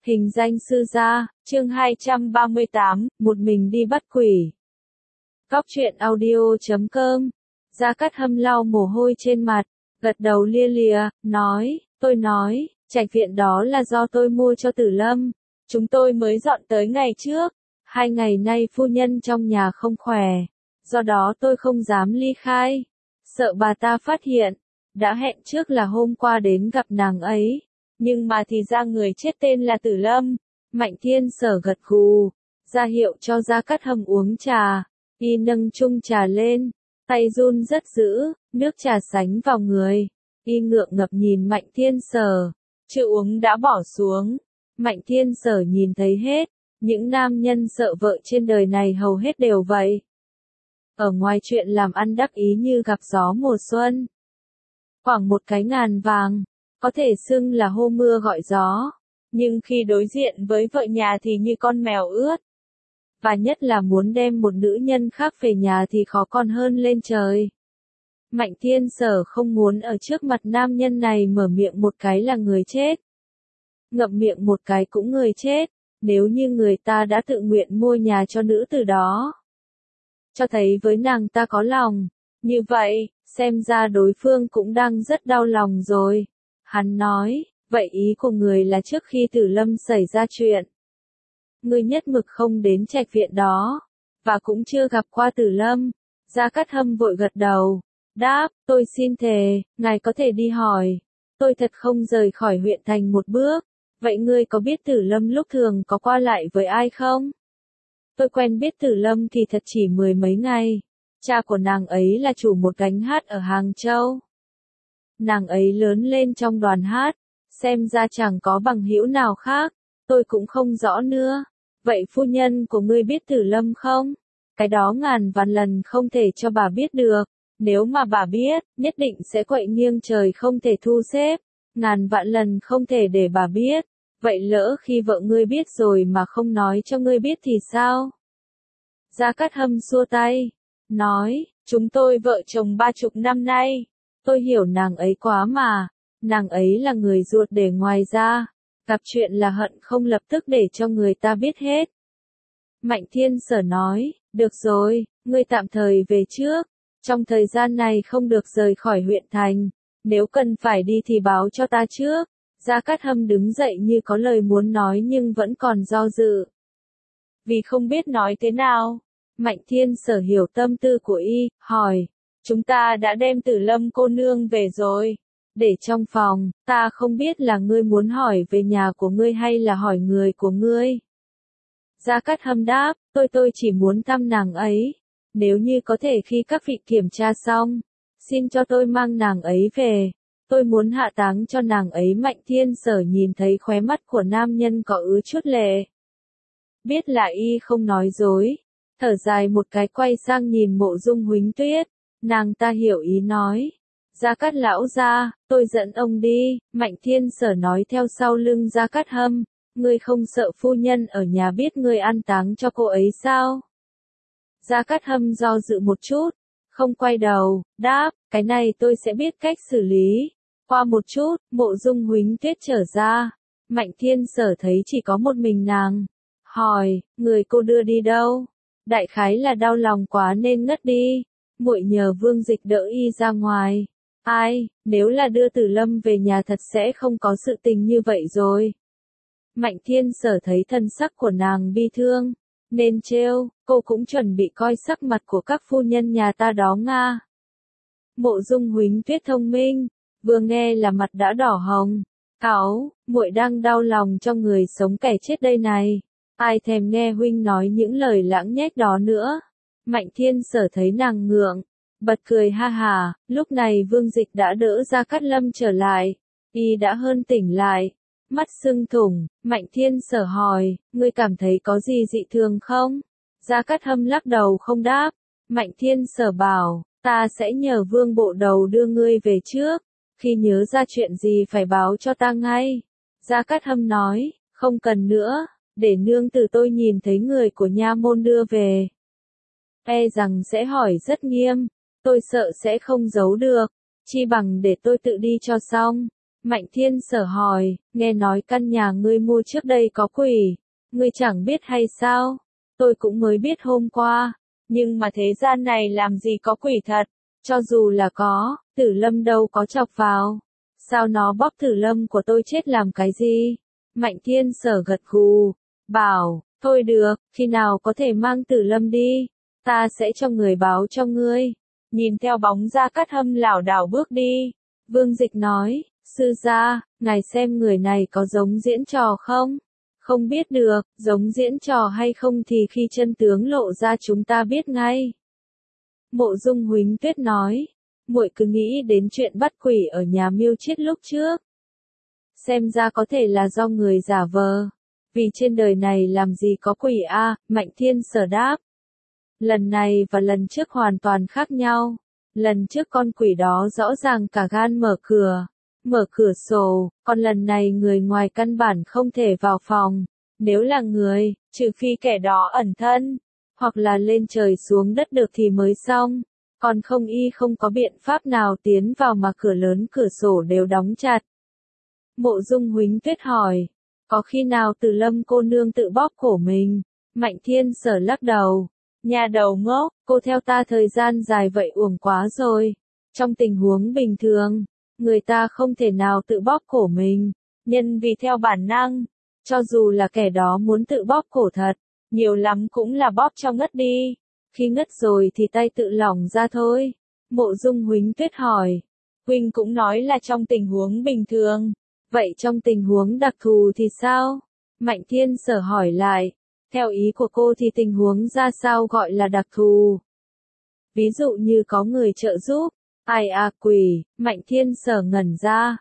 Hình danh sư gia, chương 238, một mình đi bắt quỷ. Góc truyện audio.com. Gia Cát Hâm lau mồ hôi trên mặt, gật đầu lia lịa, nói, trạch viện đó là do tôi mua cho Tử Lâm. Chúng tôi mới dọn tới ngày trước. 2 ngày nay phu nhân trong nhà không khỏe, do đó tôi không dám ly khai, sợ bà ta phát hiện. Đã hẹn trước là hôm qua đến gặp nàng ấy, nhưng mà thì ra người chết tên là Tử Lâm. Mạnh Thiên Sở gật gù, ra hiệu cho Gia Cát Hâm uống trà. Y nâng chung trà lên, tay run rất dữ, nước trà sánh vào người. Y ngượng ngập nhìn Mạnh Thiên Sở, chưa uống đã bỏ xuống. Mạnh Thiên Sở nhìn thấy hết, những nam nhân sợ vợ trên đời này hầu hết đều vậy. Ở ngoài chuyện làm ăn đắc ý như gặp gió mùa xuân. Khoảng một cái ngàn vàng, có thể xưng là hô mưa gọi gió, nhưng khi đối diện với vợ nhà thì như con mèo ướt. Và nhất là muốn đem một nữ nhân khác về nhà thì khó còn hơn lên trời. Mạnh Thiên Sở không muốn ở trước mặt nam nhân này mở miệng một cái là người chết, ngậm miệng một cái cũng người chết, nếu như người ta đã tự nguyện mua nhà cho nữ tử đó, cho thấy với nàng ta có lòng. Như vậy, xem ra đối phương cũng đang rất đau lòng rồi. Hắn nói, vậy ý của người là trước khi Tử Lâm xảy ra chuyện, ngươi nhất mực không đến trạch viện đó, và cũng chưa gặp qua Tử Lâm. Gia Cát Hâm vội gật đầu, đáp, tôi xin thề, ngài có thể đi hỏi. Tôi thật không rời khỏi huyện thành một bước. Vậy ngươi có biết Tử Lâm lúc thường có qua lại với ai không? Tôi quen biết Tử Lâm thì thật chỉ 10 mấy ngày. Cha của nàng ấy là chủ một gánh hát ở Hàng Châu. Nàng ấy lớn lên trong đoàn hát, xem ra chẳng có bằng hữu nào khác, tôi cũng không rõ nữa. Vậy phu nhân của ngươi biết Tử Lâm không? Cái đó ngàn vạn lần không thể cho bà biết được, nếu mà bà biết, nhất định sẽ quậy nghiêng trời không thể thu xếp, ngàn vạn lần không thể để bà biết. Vậy lỡ khi vợ ngươi biết rồi mà không nói cho ngươi biết thì sao? Gia Cát Hâm xua tay, nói, chúng tôi vợ chồng 30 năm nay, tôi hiểu nàng ấy quá mà, nàng ấy là người ruột để ngoài ra, gặp chuyện là hận không lập tức để cho người ta biết hết. Mạnh Thiên Sở nói, được rồi, ngươi tạm thời về trước, trong thời gian này không được rời khỏi huyện thành, nếu cần phải đi thì báo cho ta trước. Gia Cát Hâm đứng dậy như có lời muốn nói nhưng vẫn còn do dự. Vì không biết nói thế nào, Mạnh Thiên Sở hiểu tâm tư của y, hỏi, chúng ta đã đem Tử Lâm cô nương về rồi, để trong phòng, ta không biết là ngươi muốn hỏi về nhà của ngươi hay là hỏi người của ngươi. Gia Cát Hâm đáp, tôi chỉ muốn thăm nàng ấy, nếu như có thể khi các vị kiểm tra xong, xin cho tôi mang nàng ấy về. Tôi muốn hạ táng cho nàng ấy. Mạnh Thiên Sở nhìn thấy khóe mắt của nam nhân có ứ chút lệ. Biết là y không nói dối, thở dài một cái quay sang nhìn Mộ Dung Huỳnh Tuyết, nàng ta hiểu ý nói. Gia Cát lão gia, tôi dẫn ông đi. Mạnh Thiên Sở nói theo sau lưng Gia Cát Hâm, ngươi không sợ phu nhân ở nhà biết ngươi an táng cho cô ấy sao? Gia Cát Hâm do dự một chút, không quay đầu, đáp, cái này tôi sẽ biết cách xử lý. Qua một chút, Mộ Dung Huỳnh Tuyết trở ra, Mạnh Thiên Sở thấy chỉ có một mình nàng, hỏi, người cô đưa đi đâu? Đại khái là đau lòng quá nên ngất đi, muội nhờ Vương Dịch đỡ y ra ngoài. Ai, nếu là đưa Tử Lâm về nhà thật sẽ không có sự tình như vậy rồi. Mạnh Thiên Sở thấy thân sắc của nàng bi thương, nên trêu, cô cũng chuẩn bị coi sắc mặt của các phu nhân nhà ta đó nga. Mộ Dung Huỳnh Tuyết thông minh, vừa nghe là mặt đã đỏ hồng. Cáu, muội đang đau lòng cho người sống kẻ chết đây này. Ai thèm nghe huynh nói những lời lãng nhách đó nữa. Mạnh Thiên Sở thấy nàng ngượng, bật cười ha hà. Lúc này Vương Dịch đã đỡ Gia Cát Lâm trở lại. Y đã hơn tỉnh lại, mắt sưng thủng. Mạnh Thiên Sở hỏi, ngươi cảm thấy có gì dị thường không? Gia Cát Hâm lắc đầu không đáp. Mạnh Thiên Sở bảo, ta sẽ nhờ Vương bộ đầu đưa ngươi về trước. Khi nhớ ra chuyện gì phải báo cho ta ngay. Gia Cát Hâm nói, không cần nữa, để nương tử tôi nhìn thấy người của nha môn đưa về. E rằng sẽ hỏi rất nghiêm, tôi sợ sẽ không giấu được, chi bằng để tôi tự đi cho xong. Mạnh Thiên Sở hỏi, nghe nói căn nhà ngươi mua trước đây có quỷ, ngươi chẳng biết hay sao? Tôi cũng mới biết hôm qua, nhưng mà thế gian này làm gì có quỷ thật, cho dù là có, Tử Lâm đâu có chọc vào. Sao nó bóp Tử Lâm của tôi chết làm cái gì? Mạnh Thiên Sở gật gù, bảo, thôi được, khi nào có thể mang Tử Lâm đi, ta sẽ cho người báo cho ngươi. Nhìn theo bóng Gia Cát Hâm lảo đảo bước đi, Vương Dịch nói, sư gia, ngài xem người này có giống diễn trò không? Không biết được, giống diễn trò hay không thì khi chân tướng lộ ra chúng ta biết ngay. Mộ Dung Huỳnh Tuyết nói, muội cứ nghĩ đến chuyện bắt quỷ ở nhà Miêu Chiết lúc trước. Xem ra có thể là do người giả vờ, vì trên đời này làm gì có quỷ a, Mạnh Thiên Sở đáp. Lần này và lần trước hoàn toàn khác nhau. Lần trước con quỷ đó rõ ràng cả gan mở cửa sổ, còn lần này người ngoài căn bản không thể vào phòng. Nếu là người, trừ phi kẻ đó ẩn thân, hoặc là lên trời xuống đất được thì mới xong, còn không có biện pháp nào tiến vào mà cửa lớn cửa sổ đều đóng chặt. Mộ Dung Huỳnh Tuyết hỏi, có khi nào Từ Lâm cô nương tự bóp cổ mình? Mạnh Thiên Sở lắc đầu. Nhà đầu ngốc, cô theo ta thời gian dài vậy uổng quá rồi. Trong tình huống bình thường, người ta không thể nào tự bóp cổ mình, nhân vì theo bản năng, cho dù là kẻ đó muốn tự bóp cổ thật, nhiều lắm cũng là bóp cho ngất đi. Khi ngất rồi thì tay tự lỏng ra thôi. Mộ Dung Huỳnh Tuyết hỏi, Huynh cũng nói là trong tình huống bình thường, vậy trong tình huống đặc thù thì sao? Mạnh Thiên Sở hỏi lại. Theo ý của cô thì tình huống ra sao gọi là đặc thù? Ví dụ như có người trợ giúp. Ai à quỷ, Mạnh Thiên Sở ngẩn ra.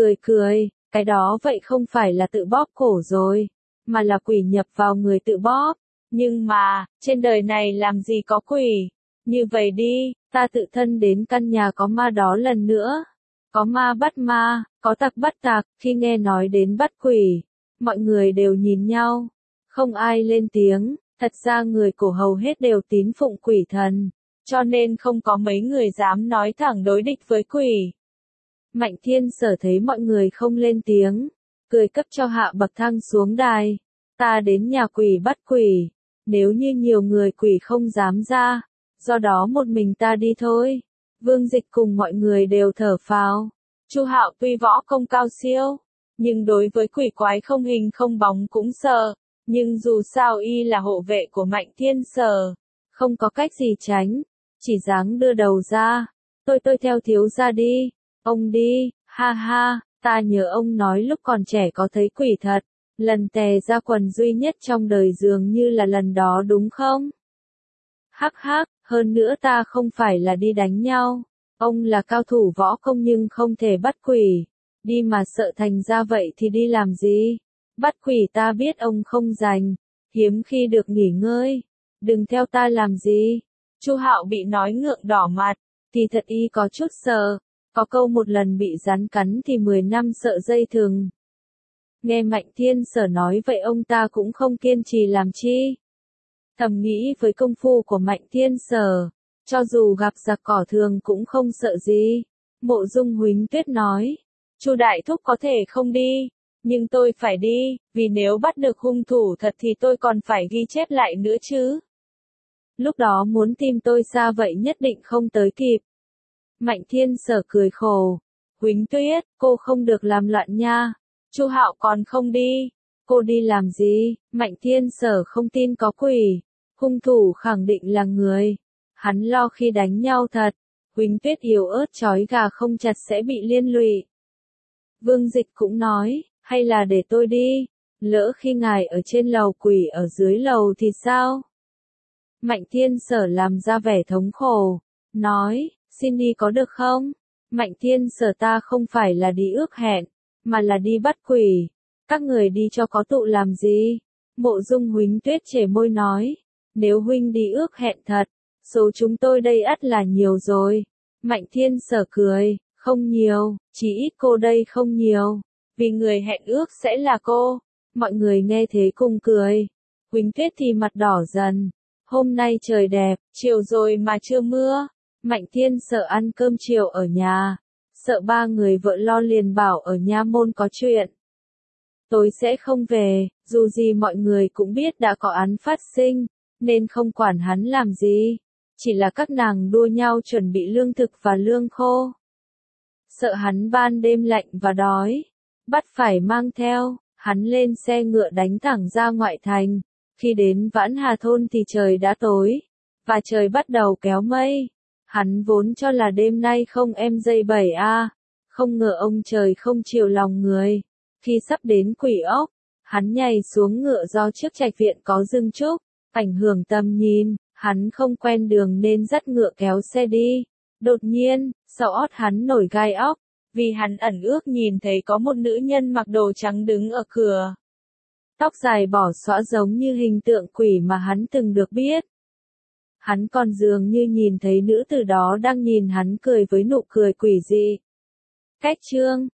Cười, cái đó vậy không phải là tự bóp cổ rồi, mà là quỷ nhập vào người tự bóp. Nhưng mà, trên đời này làm gì có quỷ? Như vậy đi, ta tự thân đến căn nhà có ma đó lần nữa. Có ma bắt ma, có tặc bắt tặc, khi nghe nói đến bắt quỷ, mọi người đều nhìn nhau. Không ai lên tiếng, thật ra người cổ hầu hết đều tín phụng quỷ thần, cho nên không có mấy người dám nói thẳng đối địch với quỷ. Mạnh Thiên Sở thấy mọi người không lên tiếng, cười cấp cho hạ bậc thang xuống đài. Ta đến nhà quỷ bắt quỷ, nếu như nhiều người quỷ không dám ra, do đó một mình ta đi thôi. Vương Dịch cùng mọi người đều thở phào. Chu Hạo tuy võ công cao siêu, nhưng đối với quỷ quái không hình không bóng cũng sợ. Nhưng dù sao y là hộ vệ của Mạnh Thiên Sở, không có cách gì tránh, chỉ dáng đưa đầu ra. Tôi theo thiếu gia đi, ông đi, ha ha, ta nhớ ông nói lúc còn trẻ có thấy quỷ thật, lần tè ra quần duy nhất trong đời dường như là lần đó đúng không? Hắc hắc, hơn nữa ta không phải là đi đánh nhau, ông là cao thủ võ công nhưng không thể bắt quỷ, đi mà sợ thành ra vậy thì đi làm gì? Bắt quỷ ta biết ông không rành, hiếm khi được nghỉ ngơi, đừng theo ta làm gì. Chu Hạo bị nói ngượng đỏ mặt, thì thật y có chút sợ, có câu một lần bị rắn cắn thì 10 năm sợ dây thừng. Nghe Mạnh Thiên Sở nói vậy ông ta cũng không kiên trì làm chi. Thầm nghĩ với công phu của Mạnh Thiên Sở, cho dù gặp giặc cỏ thường cũng không sợ gì. Mộ Dung Huỳnh Tuyết nói, Chu đại thúc có thể không đi, nhưng tôi phải đi, vì nếu bắt được hung thủ thật thì tôi còn phải ghi chép lại nữa chứ. Lúc đó muốn tìm tôi xa vậy nhất định không tới kịp. Mạnh Thiên Sở cười khổ, Huỳnh Tuyết, cô không được làm loạn nha. Chu Hạo còn không đi, cô đi làm gì? Mạnh Thiên Sở không tin có quỷ, hung thủ khẳng định là người. Hắn lo khi đánh nhau thật, Huỳnh Tuyết yếu ớt trói gà không chặt sẽ bị liên lụy. Vương Dịch cũng nói, hay là để tôi đi, lỡ khi ngài ở trên lầu quỷ ở dưới lầu thì sao? Mạnh Thiên Sở làm ra vẻ thống khổ, nói, xin đi có được không? Mạnh Thiên Sở ta không phải là đi ước hẹn, mà là đi bắt quỷ, các người đi cho có tụ làm gì? Mộ Dung Huỳnh Tuyết chề môi nói, nếu huynh đi ước hẹn thật, số chúng tôi đây ắt là nhiều rồi. Mạnh Thiên Sở cười, không nhiều, chỉ ít cô đây không nhiều, vì người hẹn ước sẽ là cô. Mọi người nghe thế cùng cười. Huỳnh Tuyết thì mặt đỏ dần. Hôm nay trời đẹp, chiều rồi mà chưa mưa. Mạnh Thiên Sở ăn cơm chiều ở nhà, sợ ba người vợ lo liền bảo ở nha môn có chuyện. Tôi sẽ không về, dù gì mọi người cũng biết đã có án phát sinh, nên không quản hắn làm gì. Chỉ là các nàng đua nhau chuẩn bị lương thực và lương khô. Sợ hắn ban đêm lạnh và đói, bắt phải mang theo, hắn lên xe ngựa đánh thẳng ra ngoại thành. Khi đến Vãn Hà thôn thì trời đã tối, và trời bắt đầu kéo mây. Hắn vốn cho là đêm nay không êm dây bảy không ngờ ông trời không chiều lòng người. Khi sắp đến Quỷ Ốc, hắn nhảy xuống ngựa do trước trạch viện có rừng trúc, ảnh hưởng tầm nhìn, hắn không quen đường nên dắt ngựa kéo xe đi. Đột nhiên, sau ót hắn nổi gai ốc, vì hắn ẩn ước nhìn thấy có một nữ nhân mặc đồ trắng đứng ở cửa. Tóc dài bỏ xõa giống như hình tượng quỷ mà hắn từng được biết. Hắn còn dường như nhìn thấy nữ tử đó đang nhìn hắn cười với nụ cười quỷ dị. Cách chương